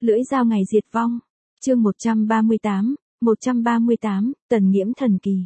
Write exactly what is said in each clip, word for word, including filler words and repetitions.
Lưỡi dao ngày diệt vong. Chương một trăm ba mươi tám, một trăm ba mươi tám, Tần Nghiễm thần kỳ.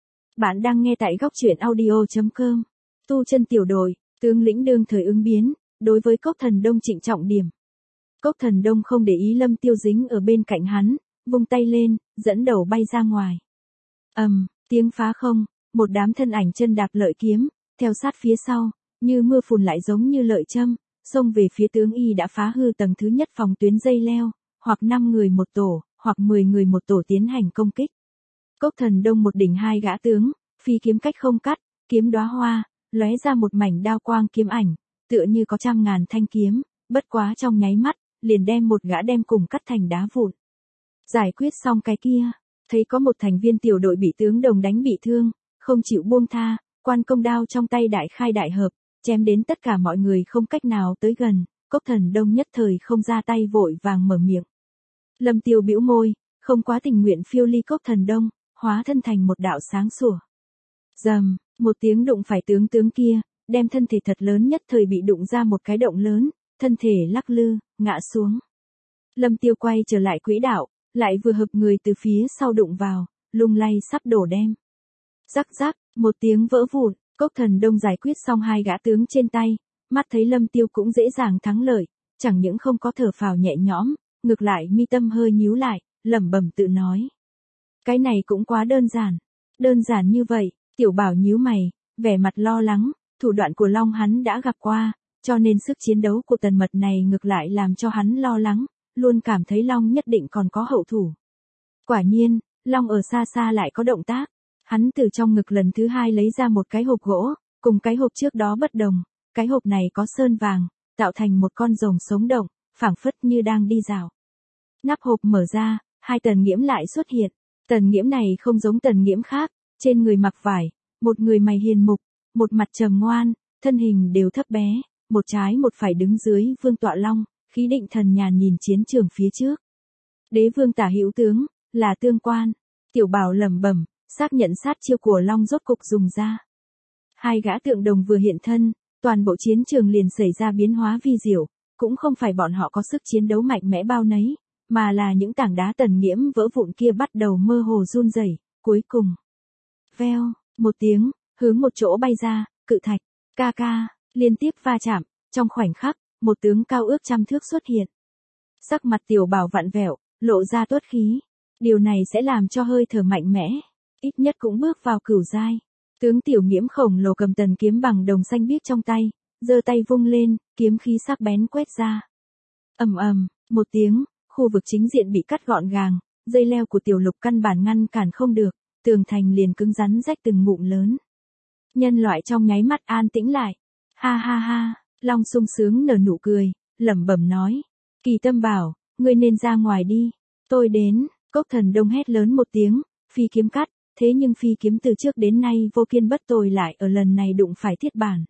Bạn đang nghe tại góc truyện audio chấm com. Tu chân tiểu đội, tướng lĩnh đương thời ứng biến, đối với Cốc Thần Đông trịnh trọng điểm. Cốc Thần Đông không để ý Lâm Tiêu dính ở bên cạnh hắn, vung tay lên, dẫn đầu bay ra ngoài. Ầm, um, tiếng phá không, một đám thân ảnh chân đạp lợi kiếm, theo sát phía sau, như mưa phùn lại giống như lợi châm, xông về phía tướng y đã phá hư tầng thứ nhất phòng tuyến dây leo, hoặc năm người một tổ, hoặc mười người một tổ tiến hành công kích. Cốc Thần Đông một đỉnh hai gã tướng, phi kiếm cách không cắt, kiếm đóa hoa, lóe ra một mảnh đao quang kiếm ảnh, tựa như có trăm ngàn thanh kiếm, bất quá trong nháy mắt, liền đem một gã đem cùng cắt thành đá vụn. Giải quyết xong cái kia, thấy có một thành viên tiểu đội bị tướng Đồng đánh bị thương, không chịu buông tha, quan công đao trong tay đại khai đại hợp, chém đến tất cả mọi người không cách nào tới gần, Cốc Thần Đông nhất thời không ra tay vội vàng mở miệng. Lâm Tiêu bĩu môi, không quá tình nguyện phiêu ly Cốc Thần Đông, hóa thân thành một đạo sáng sủa. Rầm, một tiếng đụng phải tướng tướng kia, đem thân thể thật lớn nhất thời bị đụng ra một cái động lớn, thân thể lắc lư, ngã xuống. Lâm Tiêu quay trở lại quỹ đạo, lại vừa hợp người từ phía sau đụng vào, lung lay sắp đổ đem. Rắc rắc, một tiếng vỡ vụn, Cốc Thần Đông giải quyết xong hai gã tướng trên tay, mắt thấy Lâm Tiêu cũng dễ dàng thắng lợi, chẳng những không có thở phào nhẹ nhõm, ngược lại mi tâm hơi nhíu lại, lẩm bẩm tự nói. Cái này cũng quá đơn giản. Đơn giản như vậy, Tiểu Bảo nhíu mày, vẻ mặt lo lắng, thủ đoạn của Long hắn đã gặp qua, cho nên sức chiến đấu của Tần Mật này ngược lại làm cho hắn lo lắng, luôn cảm thấy Long nhất định còn có hậu thủ. Quả nhiên, Long ở xa xa lại có động tác. Hắn từ trong ngực lần thứ hai lấy ra một cái hộp gỗ, cùng cái hộp trước đó bất đồng, cái hộp này có sơn vàng, tạo thành một con rồng sống động, phảng phất như đang đi dạo. Nắp hộp mở ra, hai Tần Nghiễm lại xuất hiện. Tần Nghiễm này không giống Tần Nghiễm khác, trên người mặc vải, một người mày hiền mục, một mặt trầm ngoan, thân hình đều thấp bé, một trái một phải đứng dưới vương tọa long, khí định thần nhàn nhìn chiến trường phía trước. Đế vương tả hữu tướng, là tương quan. Tiểu Bảo lẩm bẩm, xác nhận sát chiêu của Long rốt cục dùng ra. Hai gã tượng đồng vừa hiện thân, toàn bộ chiến trường liền xảy ra biến hóa vi diệu, cũng không phải bọn họ có sức chiến đấu mạnh mẽ bao nấy, mà là những tảng đá Tần Nghiễm vỡ vụn kia bắt đầu mơ hồ run rẩy, cuối cùng. Veo, một tiếng, hướng một chỗ bay ra, cự thạch, ca ca, liên tiếp va chạm, trong khoảnh khắc, một tướng cao ước trăm thước xuất hiện. Sắc mặt Tiểu Bảo vặn vẹo, lộ ra tuất khí. Điều này sẽ làm cho hơi thở mạnh mẽ, ít nhất cũng bước vào cửu giai. Tướng Tiểu Nghiễm khổng lồ cầm tần kiếm bằng đồng xanh biếc trong tay, giơ tay vung lên, kiếm khí sắc bén quét ra. Ầm ầm, một tiếng, khu vực chính diện bị cắt gọn gàng, dây leo của Tiểu Lục căn bản ngăn cản không được, tường thành liền cứng rắn rách từng ngụm lớn. Nhân loại trong nháy mắt an tĩnh lại. Ha ha ha, Long sung sướng nở nụ cười, lẩm bẩm nói: "Kỳ Tâm bảo, ngươi nên ra ngoài đi, tôi đến." Cốc Thần Đông hét lớn một tiếng, phi kiếm cắt, thế nhưng phi kiếm từ trước đến nay vô kiên bất tồi lại ở lần này đụng phải thiết bản.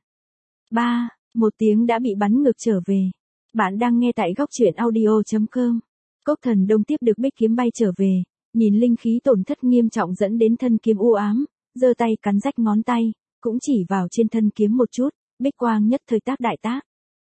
Ba, một tiếng đã bị bắn ngược trở về. Bạn đang nghe tại góc truyện audio chấm com. Cốc Thần Đông tiếp được bích kiếm bay trở về, nhìn linh khí tổn thất nghiêm trọng dẫn đến thân kiếm u ám, giơ tay cắn rách ngón tay, cũng chỉ vào trên thân kiếm một chút, bích quang nhất thời tác đại tác.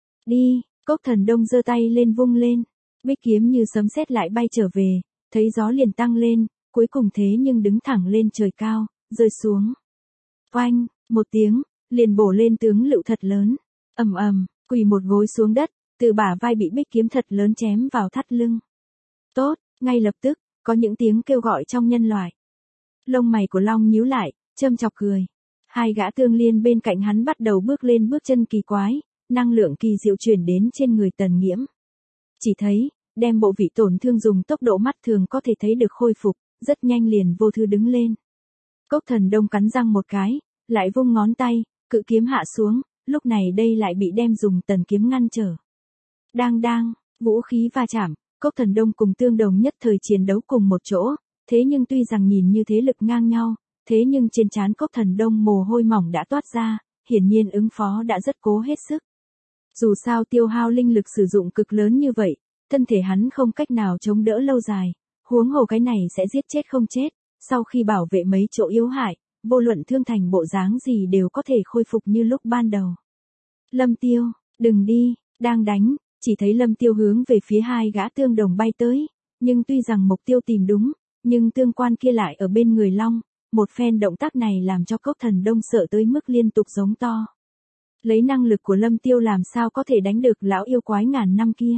Đi, Cốc Thần Đông giơ tay lên vung lên, bích kiếm như sấm sét lại bay trở về. Thấy gió liền tăng lên, cuối cùng thế nhưng đứng thẳng lên trời cao, rơi xuống. Oanh, một tiếng, liền bổ lên tướng Lựu thật lớn. Ầm ầm, quỳ một gối xuống đất, từ bả vai bị bích kiếm thật lớn chém vào thắt lưng. Tốt, ngay lập tức, có những tiếng kêu gọi trong nhân loại. Lông mày của Long nhíu lại, châm chọc cười. Hai gã tương liên bên cạnh hắn bắt đầu bước lên bước chân kỳ quái, năng lượng kỳ diệu truyền đến trên người Tần Nghiễm. Chỉ thấy, đem bộ vị tổn thương dùng tốc độ mắt thường có thể thấy được khôi phục, rất nhanh liền vô thư đứng lên. Cốc Thần Đông cắn răng một cái, lại vung ngón tay, cự kiếm hạ xuống, lúc này đây lại bị đem dùng tần kiếm ngăn trở. Đang đang, vũ khí va chạm, Cốc Thần Đông cùng Tương Đồng nhất thời chiến đấu cùng một chỗ, thế nhưng tuy rằng nhìn như thế lực ngang nhau, thế nhưng trên trán Cốc Thần Đông mồ hôi mỏng đã toát ra, hiển nhiên ứng phó đã rất cố hết sức. Dù sao tiêu hao linh lực sử dụng cực lớn như vậy, thân thể hắn không cách nào chống đỡ lâu dài, huống hồ cái này sẽ giết chết không chết, sau khi bảo vệ mấy chỗ yếu hại, vô luận thương thành bộ dáng gì đều có thể khôi phục như lúc ban đầu. Lâm Tiêu, đừng đi, đang đánh, chỉ thấy Lâm Tiêu hướng về phía hai gã tương đồng bay tới, nhưng tuy rằng mục tiêu tìm đúng, nhưng tương quan kia lại ở bên người Long, một phen động tác này làm cho Cốc Thần Đông sợ tới mức liên tục giống to. Lấy năng lực của Lâm Tiêu làm sao có thể đánh được lão yêu quái ngàn năm kia.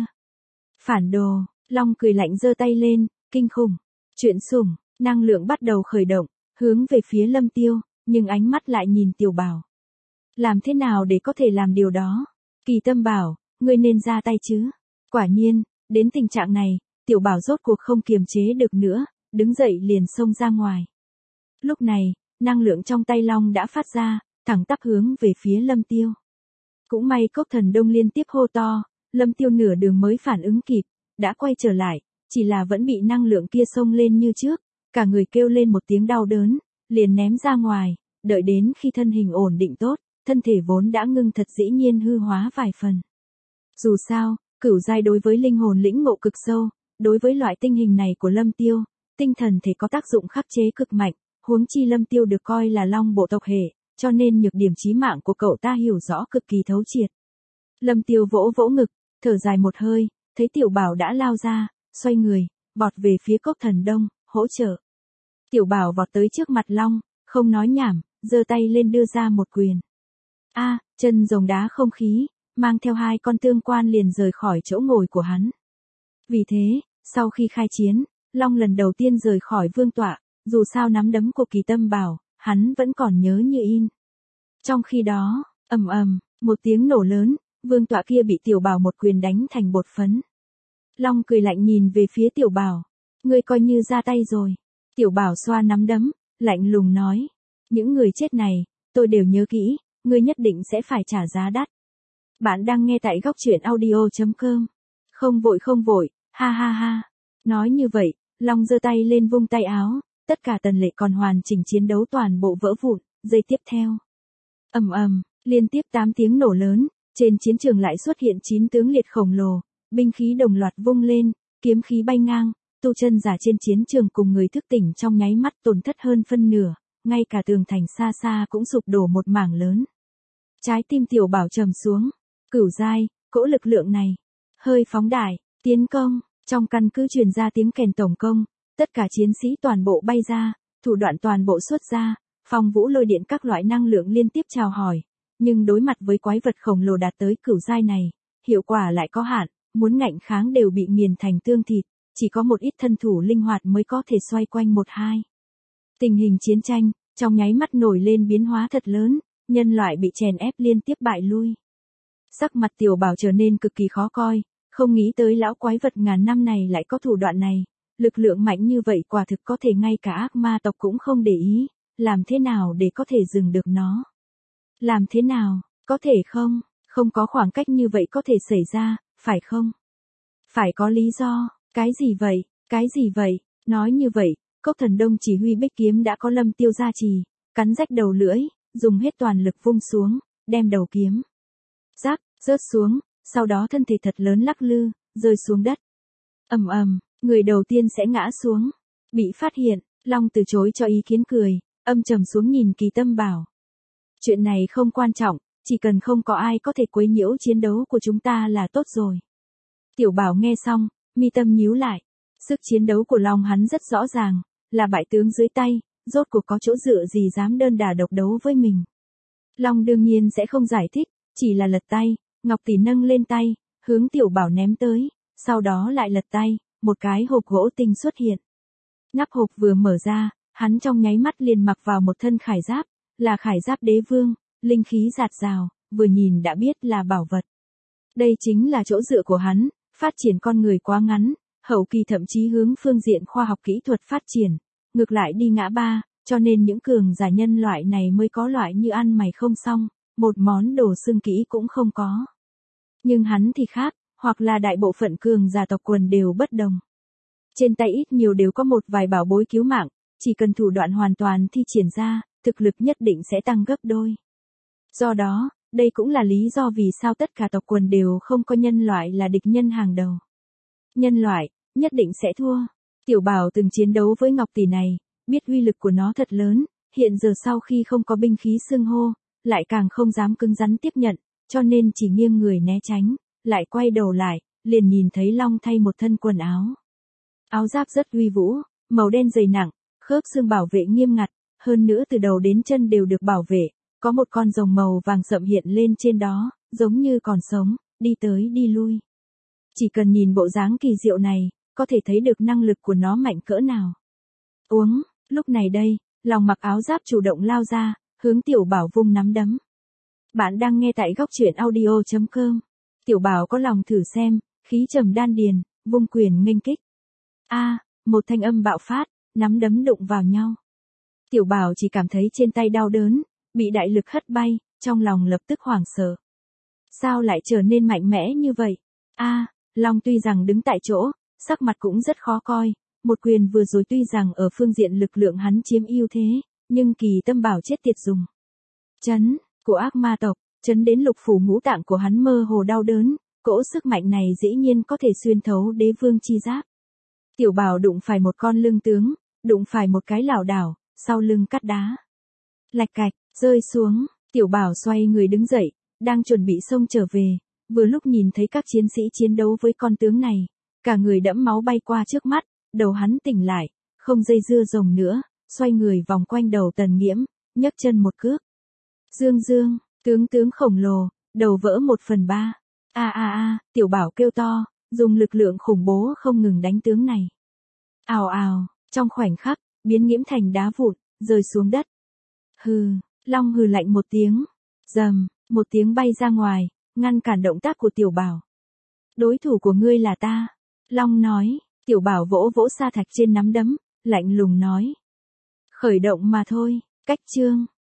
Phản đồ, Long cười lạnh giơ tay lên, kinh khủng, chuyện sủng, năng lượng bắt đầu khởi động, hướng về phía Lâm Tiêu, nhưng ánh mắt lại nhìn Tiểu Bảo. Làm thế nào để có thể làm điều đó? Kỳ Tâm bảo, ngươi nên ra tay chứ. Quả nhiên, đến tình trạng này, Tiểu Bảo rốt cuộc không kiềm chế được nữa, đứng dậy liền xông ra ngoài. Lúc này, năng lượng trong tay Long đã phát ra, thẳng tắp hướng về phía Lâm Tiêu. Cũng may Cốc Thần Đông liên tiếp hô to, Lâm Tiêu nửa đường mới phản ứng kịp, đã quay trở lại, chỉ là vẫn bị năng lượng kia xông lên như trước, cả người kêu lên một tiếng đau đớn, liền ném ra ngoài, đợi đến khi thân hình ổn định tốt, thân thể vốn đã ngưng thật dĩ nhiên hư hóa vài phần. Dù sao, cửu giai đối với linh hồn lĩnh ngộ cực sâu, đối với loại tinh hình này của Lâm Tiêu, tinh thần thể có tác dụng khắc chế cực mạnh, huống chi Lâm Tiêu được coi là long bộ tộc hệ, cho nên nhược điểm chí mạng của cậu ta hiểu rõ cực kỳ thấu triệt. Lâm Tiêu vỗ vỗ ngực, thở dài một hơi, thấy Tiểu Bảo đã lao ra, xoay người, vọt về phía Cốc Thần Đông, hỗ trợ. Tiểu Bảo vọt tới trước mặt Long, không nói nhảm, giơ tay lên đưa ra một quyền. A, chân rồng đá không khí, mang theo hai con tương quan liền rời khỏi chỗ ngồi của hắn. Vì thế, sau khi khai chiến, Long lần đầu tiên rời khỏi vương tọa, dù sao nắm đấm của Kỳ Tâm bảo, hắn vẫn còn nhớ như in. Trong khi đó, ầm ầm, một tiếng nổ lớn, vương tọa kia bị Tiểu Bảo một quyền đánh thành bột phấn. Long cười lạnh nhìn về phía Tiểu Bảo, ngươi coi như ra tay rồi. Tiểu Bảo xoa nắm đấm, lạnh lùng nói, những người chết này, tôi đều nhớ kỹ, ngươi nhất định sẽ phải trả giá đắt. Bạn đang nghe tại góc truyện audio chấm com. Không vội không vội, ha ha ha. Nói như vậy, Long giơ tay lên vung tay áo, tất cả tần lệ còn hoàn chỉnh chiến đấu toàn bộ vỡ vụn, giây tiếp theo. Ầm ầm, liên tiếp tám tiếng nổ lớn, trên chiến trường lại xuất hiện chín tướng liệt khổng lồ, binh khí đồng loạt vung lên, kiếm khí bay ngang, tu chân giả trên chiến trường cùng người thức tỉnh trong nháy mắt tổn thất hơn phân nửa, ngay cả tường thành xa xa cũng sụp đổ một mảng lớn. Trái tim Tiểu Bảo trầm xuống, cửu giai, cỗ lực lượng này, hơi phóng đại, tiến công, trong căn cứ truyền ra tiếng kèn tổng công, tất cả chiến sĩ toàn bộ bay ra, thủ đoạn toàn bộ xuất ra, phong vũ lôi điện các loại năng lượng liên tiếp chào hỏi, nhưng đối mặt với quái vật khổng lồ đạt tới cửu giai này, hiệu quả lại có hạn, muốn ngạnh kháng đều bị nghiền thành tương thịt, chỉ có một ít thân thủ linh hoạt mới có thể xoay quanh một hai. Tình hình chiến tranh, trong nháy mắt nổi lên biến hóa thật lớn, nhân loại bị chèn ép liên tiếp bại lui. Sắc mặt Tiểu Bảo trở nên cực kỳ khó coi, không nghĩ tới lão quái vật ngàn năm này lại có thủ đoạn này, lực lượng mạnh như vậy quả thực có thể ngay cả ác ma tộc cũng không để ý, làm thế nào để có thể dừng được nó? Làm thế nào, có thể không? Không có khoảng cách như vậy có thể xảy ra, phải không? Phải có lý do, cái gì vậy, cái gì vậy? Nói như vậy, Cốc Thần Đông chỉ huy bích kiếm đã có Lâm Tiêu gia trì, cắn rách đầu lưỡi, dùng hết toàn lực vung xuống, đem đầu kiếm rác, rớt xuống, sau đó thân thể thật lớn lắc lư, rơi xuống đất. Ầm ầm, người đầu tiên sẽ ngã xuống. Bị phát hiện, Long từ chối cho ý kiến cười, âm trầm xuống nhìn Kỳ Tâm bảo. Chuyện này không quan trọng, chỉ cần không có ai có thể quấy nhiễu chiến đấu của chúng ta là tốt rồi. Tiểu Bảo nghe xong, mi tâm nhíu lại. Sức chiến đấu của Long hắn rất rõ ràng, là bại tướng dưới tay, rốt cuộc có chỗ dựa gì dám đơn đả độc đấu với mình. Long đương nhiên sẽ không giải thích, chỉ là lật tay, Ngọc Tỷ nâng lên tay, hướng Tiểu Bảo ném tới, sau đó lại lật tay, một cái hộp gỗ tinh xuất hiện. Nắp hộp vừa mở ra, hắn trong nháy mắt liền mặc vào một thân khải giáp, là khải giáp đế vương, linh khí rạt rào, vừa nhìn đã biết là bảo vật. Đây chính là chỗ dựa của hắn, phát triển con người quá ngắn, hậu kỳ thậm chí hướng phương diện khoa học kỹ thuật phát triển, ngược lại đi ngã ba, cho nên những cường giả nhân loại này mới có loại như ăn mày không xong, một món đồ xương kỹ cũng không có. Nhưng hắn thì khác, hoặc là đại bộ phận cường giả tộc quần đều bất đồng. Trên tay ít nhiều đều có một vài bảo bối cứu mạng, chỉ cần thủ đoạn hoàn toàn thi triển ra, thực lực nhất định sẽ tăng gấp đôi. Do đó, đây cũng là lý do vì sao tất cả tộc quần đều không có nhân loại là địch nhân hàng đầu. Nhân loại, nhất định sẽ thua. Tiểu Bảo từng chiến đấu với Ngọc Tỷ này, biết uy lực của nó thật lớn, hiện giờ sau khi không có binh khí xưng hô, lại càng không dám cứng rắn tiếp nhận, cho nên chỉ nghiêng người né tránh, lại quay đầu lại, liền nhìn thấy Long thay một thân quần áo. Áo giáp rất uy vũ, màu đen dày nặng, khớp xương bảo vệ nghiêm ngặt, hơn nữa từ đầu đến chân đều được bảo vệ, có một con rồng màu vàng sậm hiện lên trên đó, giống như còn sống, đi tới đi lui. Chỉ cần nhìn bộ dáng kỳ diệu này, có thể thấy được năng lực của nó mạnh cỡ nào. Uống, lúc này đây, Long mặc áo giáp chủ động lao ra, hướng Tiểu Bảo vung nắm đấm. Bạn đang nghe tại góc truyện audio chấm com. Tiểu Bảo có lòng thử xem, khí trầm đan điền, vung quyền nghênh kích. A, một thanh âm bạo phát, nắm đấm đụng vào nhau. Tiểu Bảo chỉ cảm thấy trên tay đau đớn, bị đại lực hất bay, trong lòng lập tức hoảng sợ. Sao lại trở nên mạnh mẽ như vậy? A, Long tuy rằng đứng tại chỗ, sắc mặt cũng rất khó coi, một quyền vừa rồi tuy rằng ở phương diện lực lượng hắn chiếm ưu thế, nhưng kỳ tâm bảo chết tiệt dùng. Chấn của ác ma tộc, chấn đến lục phủ ngũ tạng của hắn mơ hồ đau đớn, cỗ sức mạnh này dĩ nhiên có thể xuyên thấu đế vương chi giáp. Tiểu Bảo đụng phải một con lưng tướng, đụng phải một cái lảo đảo, sau lưng cắt đá. Lạch cạch, rơi xuống, Tiểu Bảo xoay người đứng dậy, đang chuẩn bị xông trở về, vừa lúc nhìn thấy các chiến sĩ chiến đấu với con tướng này, cả người đẫm máu bay qua trước mắt, đầu hắn tỉnh lại, không dây dưa rồng nữa, xoay người vòng quanh đầu Tần Nghiễm, nhấc chân một cước. Dương dương, tướng tướng khổng lồ, đầu vỡ một phần ba. A a a, Tiểu Bảo kêu to, dùng lực lượng khủng bố không ngừng đánh tướng này. Ào ào, trong khoảnh khắc, biến Nghiễm thành đá vụn, rơi xuống đất. Hừ, Long hừ lạnh một tiếng, rầm, một tiếng bay ra ngoài, ngăn cản động tác của Tiểu Bảo. Đối thủ của ngươi là ta, Long nói. Tiểu Bảo vỗ vỗ sa thạch trên nắm đấm, lạnh lùng nói. Khởi động mà thôi, cách chương.